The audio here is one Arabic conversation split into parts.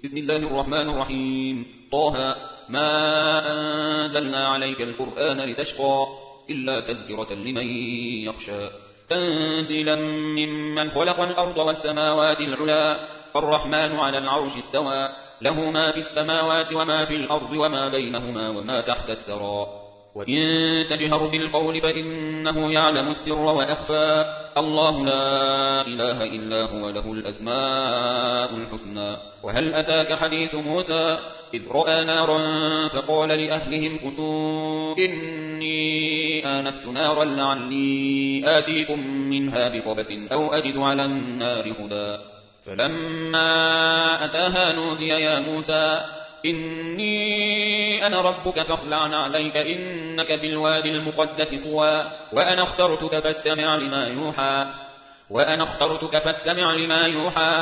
بسم الله الرحمن الرحيم. طه ما أنزلنا عليك القرآن لتشقى إلا تذكرة لمن يخشى تنزيلا ممن خلق الأرض والسماوات العلا الرحمن على العرش استوى له ما في السماوات وما في الأرض وما بينهما وما تحت الثرى وإن تجهر بالقول فإنه يعلم السر وأخفى الله لا إله إلا هو له الأسماء الحسنى وهل أتاك حديث موسى إذ رأى نارا فقال لأهلهم كثوا إني آنست نارا لعلي آتيكم منها بقبس أو أجد على النار هدى فلما أتاها نودي يا موسى إني أنا ربك فاخلع عليك إنك بالوادي المقدس طوى وأنا اخترتك فاستمع لما يوحى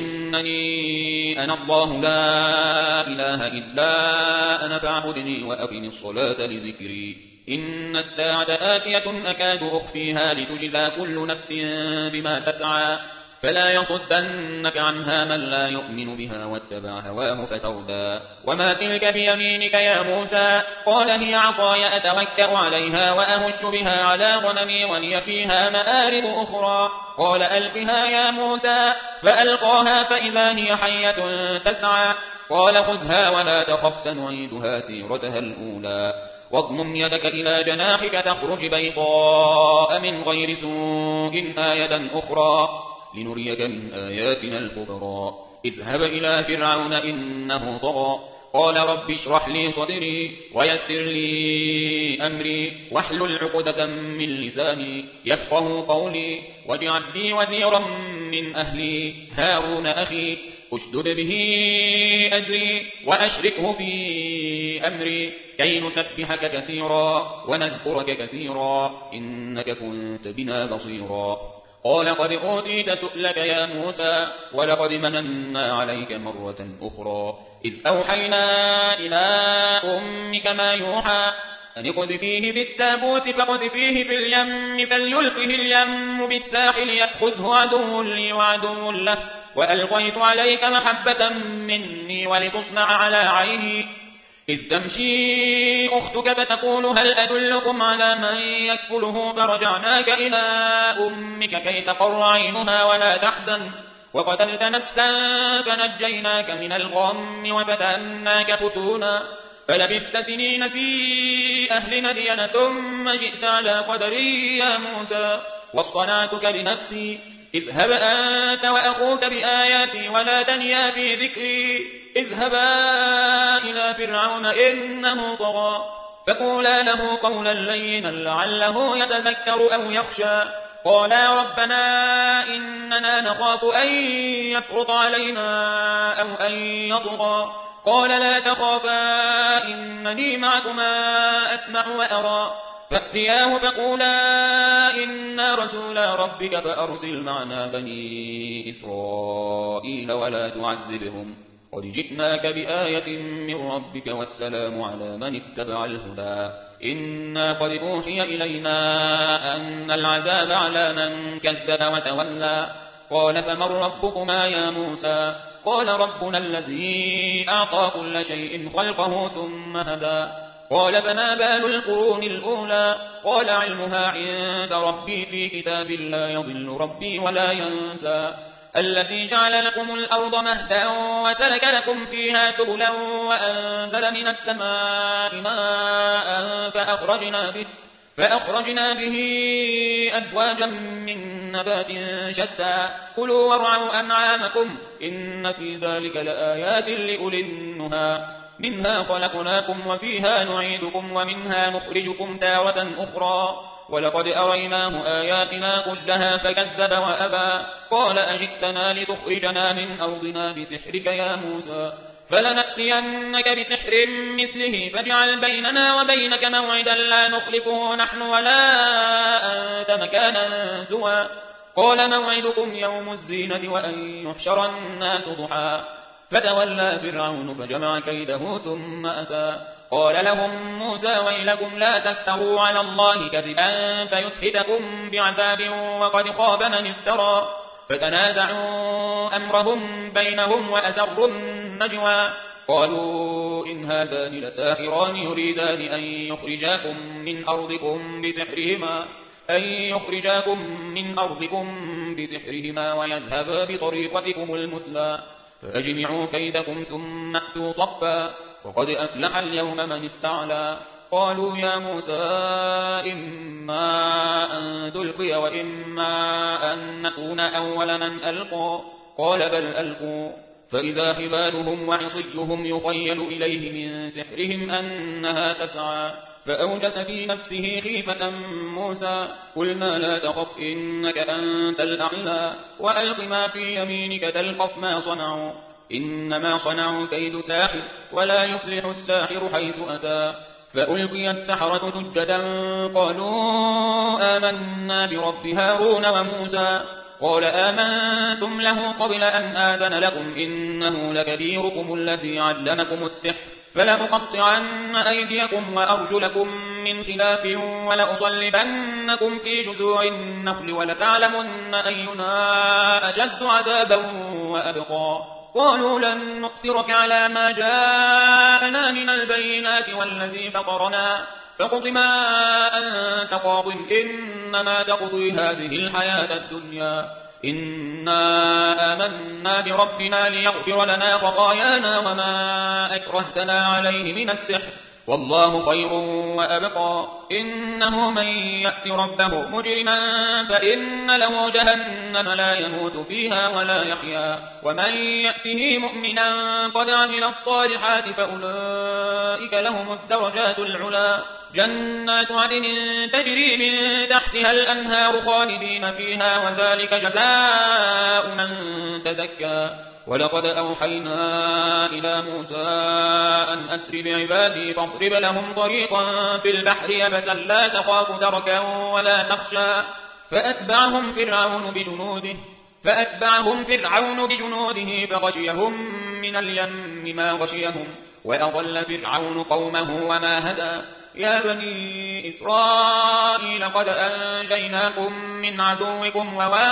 إنني أنا الله لا إله إلا أنا فاعبدني وأقم الصلاة لذكري إن الساعة آتية أكاد أخفيها لتجزى كل نفس بما تسعى فلا يصدنك عنها من لا يؤمن بها واتبع هواه فتردى وما تلك بيمينك يا موسى قال هي عصاي أتوكأ عليها وأهش بها على غنمي ولي فيها مآرب أخرى قال ألقها يا موسى فألقاها فإذا هي حية تسعى قال خذها ولا تخف سنعيدها سيرتها الأولى واضمم يدك إلى جناحك تخرج بيضاء من غير سوء آية أخرى لنريك من آياتنا الكبرى اذهب إلى فرعون إنه طغى قال رب اشرح لي صدري ويسر لي أمري واحلل عقدة من لساني يفقه قولي واجعل لي وزيرا من أهلي هارون أخي اشدد به أزري وأشركه في أمري كي نسبحك كثيرا ونذكرك كثيرا إنك كنت بنا بصيرا قال قد أوتيت سؤلك يا موسى ولقد مننا عليك مرة أخرى إذ أوحينا إلى أمك ما يوحى أن اقذفيه في التابوت فاقذفيه في اليم فليلقه اليم بالساحل يأخذه عدو لي وعدو له وألقيت عليك محبة مني ولتصنع على عيني إذ تمشي أختك فتقول هل أدلكم على من يكفله فرجعناك إلى أمك كي تقر عينها ولا تحزن وقتلت نفسا فنجيناك من الغم وفتناك فتونا فلبثت سنين في أهل مدين ثم جئت على قدري يا موسى واصطنعتك لنفسي اذهب أنت وأخوك بآياتي ولا تنيا في ذكري اذهبا إلى فرعون إنه طغى فقولا له قولا لينا لعله يتذكر أو يخشى قالا ربنا إننا نخاف أن يفرط علينا أو أن يطغى قال لا تخافا إنني معكما أسمع وأرى فأتياه فقولا إنا رسولا ربك فأرسل معنا بني إسرائيل ولا تعذبهم قد جئناك بآية من ربك والسلام على من اتبع الهدى إنا قد أوحي إلينا أن العذاب على من كذب وتولى قال فمن ربكما يا موسى قال ربنا الذي أعطى كل شيء خلقه ثم هدى قال فما بال القرون الأولى قال علمها عند ربي في كتاب لا يضل ربي ولا ينسى الذي جعل لكم الأرض مهدا وسلك لكم فيها سبلا وأنزل من السماء ماء فأخرجنا به أزواجا من نبات شتى كلوا وارعوا أنعامكم إن في ذلك لآيات لأولي النهى منها خلقناكم وفيها نعيدكم ومنها نخرجكم تارة أخرى ولقد أريناه آياتنا كلها فكذب وأبى قال أجئتنا لتخرجنا من أرضنا بسحرك يا موسى فلنأتينك بسحر مثله فاجعل بيننا وبينك موعدا لا نخلفه نحن ولا أنت مكانا سوى قال موعدكم يوم الزينة وأن يحشر الناس ضحى فتولى فرعون فجمع كيده ثم أتى قال لهم موسى ويلكم لا تفتروا على الله كذبا فيسحتكم بعذاب وقد خاب من افترى فتنازعوا أمرهم بينهم وأسروا النجوى قالوا إن هذان لساحران يريدان أن يخرجاكم من أرضكم بسحرهما ويذهبا بطريقتكم المثلى فأجمعوا كيدكم ثم أتوا صفا وقد أفلح اليوم من استعلى قالوا يا موسى إما أن تلقي وإما أن نكون أول من ألقى قال بل ألقوا فإذا حبالهم وعصيهم يخيل إليه من سحرهم أنها تسعى فأوجس في نفسه خيفة موسى قلنا لا تخف إنك أنت الأعلى وألق ما في يمينك تلقف ما صنعوا إنما صنعوا كيد ساحر ولا يفلح الساحر حيث أتى فألقي السحرة سجدا قالوا آمنا برب هارون وموسى قال آمنتم له قبل أن آذن لكم إنه لكبيركم الذي علمكم السحر فلأقطعن أيديكم وأرجلكم من خلاف ولأصلبنكم في جذوع النخل ولتعلمن أينا أشد عذابا وأبقى قالوا لن نؤثرك على ما جاءنا من البينات والذي فطرنا فاقض ما أنت قاض إنما تقضي هذه الحياة الدنيا إنا آمنا بربنا ليغفر لنا خطايانا وما أكرهتنا عليه من السحر والله خير وأبقى إنه من يأت ربه مجرما فإن له جهنم لا يموت فيها ولا يحيا ومن يأته مؤمنا قد عمل الصالحات فأولئك لهم الدرجات العلا جنات عدن تجري من تحتها الأنهار خالدين فيها وذلك جزاء من تزكى ولقد أوحينا إلى موسى أن أسر بعبادي فاضرب لهم طريقا في البحر يبسا لا تخاف دركا ولا تخشى فأتبعهم فرعون بجنوده فغشيهم من اليم ما غشيهم وأضل فرعون قومه وما هدى يا بني إسرائيل قد أنجيناكم من عدوكم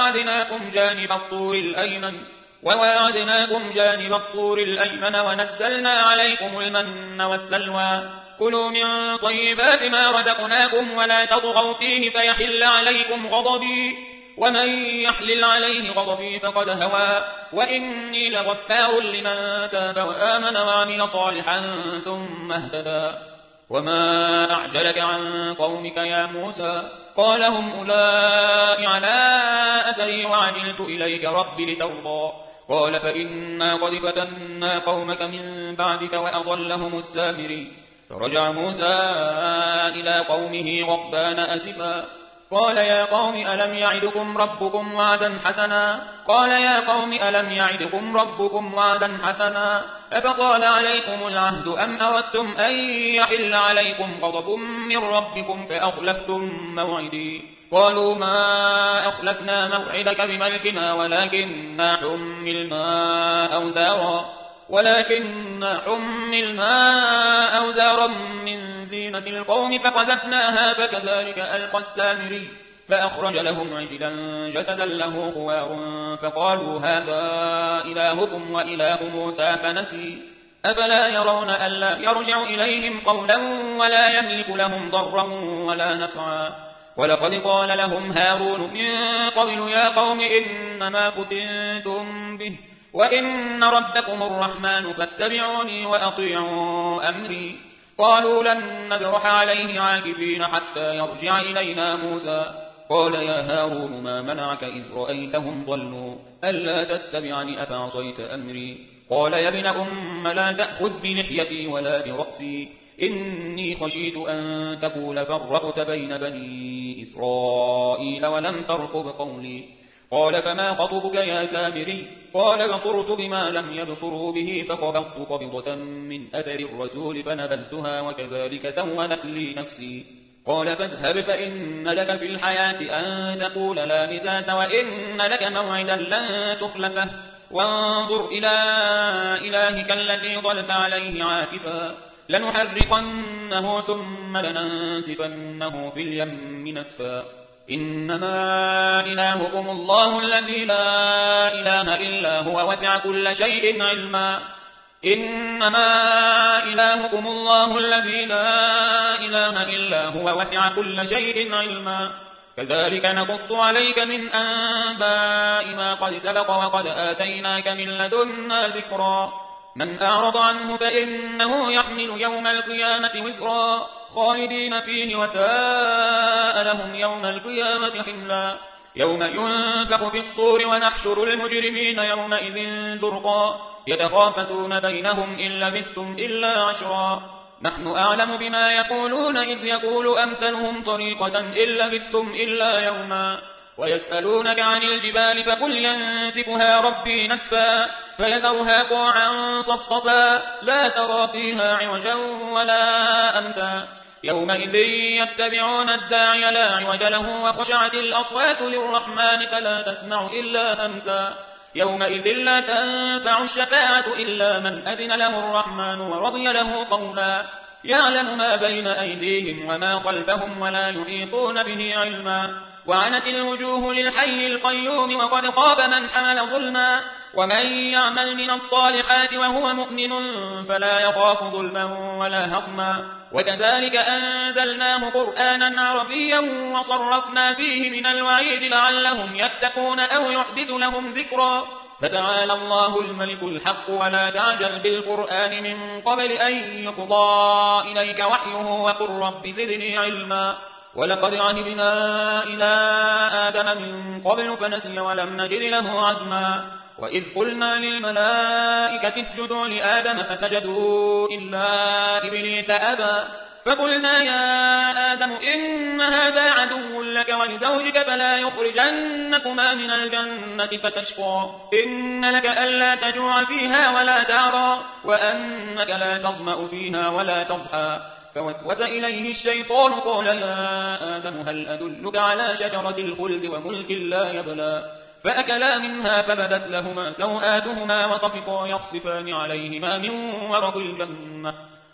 وواعدناكم جانب الطور الأيمن ونزلنا عليكم المن والسلوى كلوا من طيبات ما رزقناكم ولا تطغوا فيه فيحل عليكم غضبي ومن يحلل عليه غضبي فقد هوى وإني لغفار لمن تاب وآمن وعمل صالحا ثم اهتدى وما أعجلك عن قومك يا موسى قال هم أولئك على أثري وعجلت إليك رب لترضى قال فإنا قد فتنا قومك من بعدك وأضلهم السامري فرجع موسى إلى قومه غضبان أسفا قال يا قوم ألم يعدكم ربكم وعدا حسنا أفطال عليكم العهد أم أردتم أن يحل عليكم غضب من ربكم فأخلفتم موعدي قالوا ما أخلفنا موعدك بملكنا ولكننا حملنا أوزارا من زينة القوم فقذفناها فكذلك ألقى السامري فأخرج لهم عجلا جسدا له خوار فقالوا هذا إلهكم وإله موسى فنسي أفلا يرون ألا يرجع إليهم قولا ولا يملك لهم ضرا ولا نفعا ولقد قال لهم هارون من قبل يا قوم إنما فتنتم به وإن ربكم الرحمن فاتبعوني وأطيعوا أمري قالوا لن نبرح عليه عاكفين حتى يرجع إلينا موسى قال يا هارون ما منعك إذ رأيتهم ضلوا ألا تتبعني أفعصيت أمري قال يا ابن أم لا تأخذ بلحيتي ولا برأسي إني خشيت أن تقول فرقت بين بني إسرائيل ولم ترقب قولي قال فما خطبك يا سامري قال بصرت بما لم يبصروا به فقبضت قبضة من أثر الرسول فنبذتها وكذلك سولت لي نفسي قال فاذهب فإن لك في الحياة أن تقول لا مساس وإن لك موعدا لن تخلفه وانظر إلى إلهك الذي ظلت عليه عاكفا لنحرقنه ثم لننسفنه في اليم نسفا إنما إلهكم الله الذي لا إله إلا هو وسع كل شيء علما إنما إلهكم الله الذي لا إله إلا هو وسع كل شيء علما كذلك نقص عليك من أنباء ما قد سبق وقد آتيناك من لدنا ذكرا من أعرض عنه فإنه يحمل يوم القيامة وزرا خالدين فيه وساء لهم يوم القيامة حملا يوم ينفخ في الصور ونحشر المجرمين يومئذ زرقا يتخافتون بينهم إن لبثتم إلا عشرا نحن أعلم بما يقولون إذ يقول أمثلهم طريقة إن لبثتم إلا يوما ويسألونك عن الجبال فقل ينسفها ربي نسفا فيذرها قاعا صفصفا لا ترى فيها عوجا ولا أمتا يومئذ يتبعون الداعي لا عوج له وخشعت الأصوات للرحمن فلا تسمع إلا همسا يومئذ لا تنفع الشفاعة إلا من أذن له الرحمن ورضي له قولا يعلم ما بين أيديهم وما خلفهم ولا يحيطون به علما وعنت الوجوه للحي القيوم وقد خاب من حمل ظلما ومن يعمل من الصالحات وهو مؤمن فلا يخاف ظلما ولا هضما وكذلك أنزلناه قرآنا عربيا وصرفنا فيه من الوعيد لعلهم يتقون أو يحدث لهم ذكرا فتعالى الله الملك الحق ولا تعجل بالقرآن من قبل أن يقضى إليك وحيه وقل رب زدني علما ولقد عهدنا إلى آدم من قبل فنسي ولم نجد له عزما وإذ قلنا للملائكة اسجدوا لآدم فسجدوا إلا إبليس أبى فقلنا يا آدم إن هذا عدو لك ولزوجك فلا يخرجنكما من الجنة فتشقى إن لك ألا تجوع فيها ولا تعرى وأنك لا تظمأ فيها ولا تضحى فوسوس إليه الشيطان قال يا آدم هل أدلك على شجرة الخلد وملك لا يبلى فأكلا منها فبدت لهما سوآتهما وطفقا يخصفان عليهما من ورق الجنة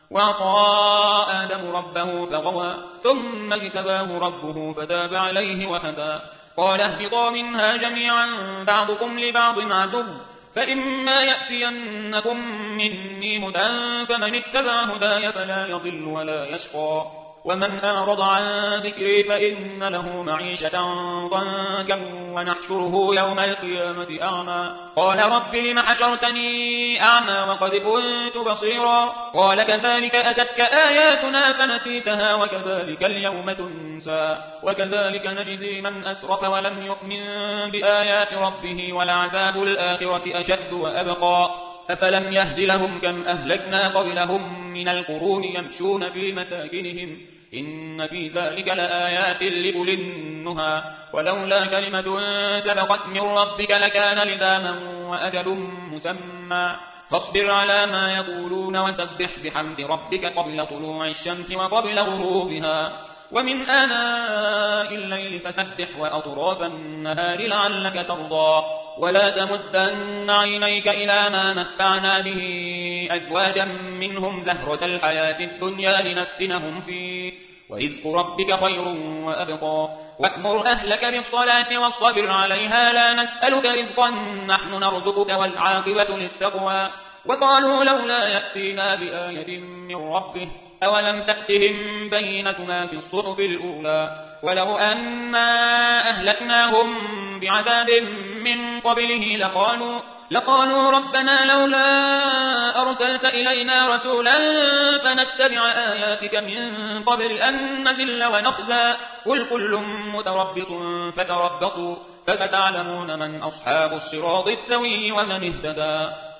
وعصى آدم ربه فغوى ثم اجتباه ربه فتاب عليه وهدى قال اهبطا منها جميعا بعضكم لبعض عدو فإما يأتينكم مني هدى فمن اتبع هداي فلا يضل ولا يشقى ومن أعرض عن ذكري فإن له معيشة ضنكا ونحشره يوم القيامة أعمى قال رب لم حشرتني أعمى وقد كنت بصيرا قال كذلك أتتك آياتنا فنسيتها وكذلك اليوم تنسى وكذلك نجزي من أسرف ولم يؤمن بآيات ربه ولعذاب الآخرة أشد وأبقى أفلم يهد لهم كم أهلكنا قبلهم من القرون يمشون في مساكنهم إن في ذلك لآيات لأولي النهى ولولا كلمة سبقت من ربك لكان لزاما وأجل مسمى فاصبر على ما يقولون وسبح بحمد ربك قبل طلوع الشمس وقبل غروبها ومن آناء الليل فسبح وأطراف النهار لعلك ترضى ولا تمدن عينيك إلى ما متعنا به أزواجا منهم زهرة الحياة الدنيا لنفتنهم فيه ورزق ربك خير وأبقى وأمر أهلك بالصلاة واصطبر عليها لا نسألك رزقا نحن نرزقك والعاقبة للتقوى وقالوا لولا يأتينا بآية من ربه أولم تأتهم بينة ما في الصحف الأولى ولو أنا أهلكناهم بعذاب من قبله لقالوا ربنا لولا أرسلت إلينا رسولا فنتبع آياتك من قبل أن نذل ونخزى قل كل متربص فتربصوا فستعلمون من أصحاب الصراط السوي ومن اهتدى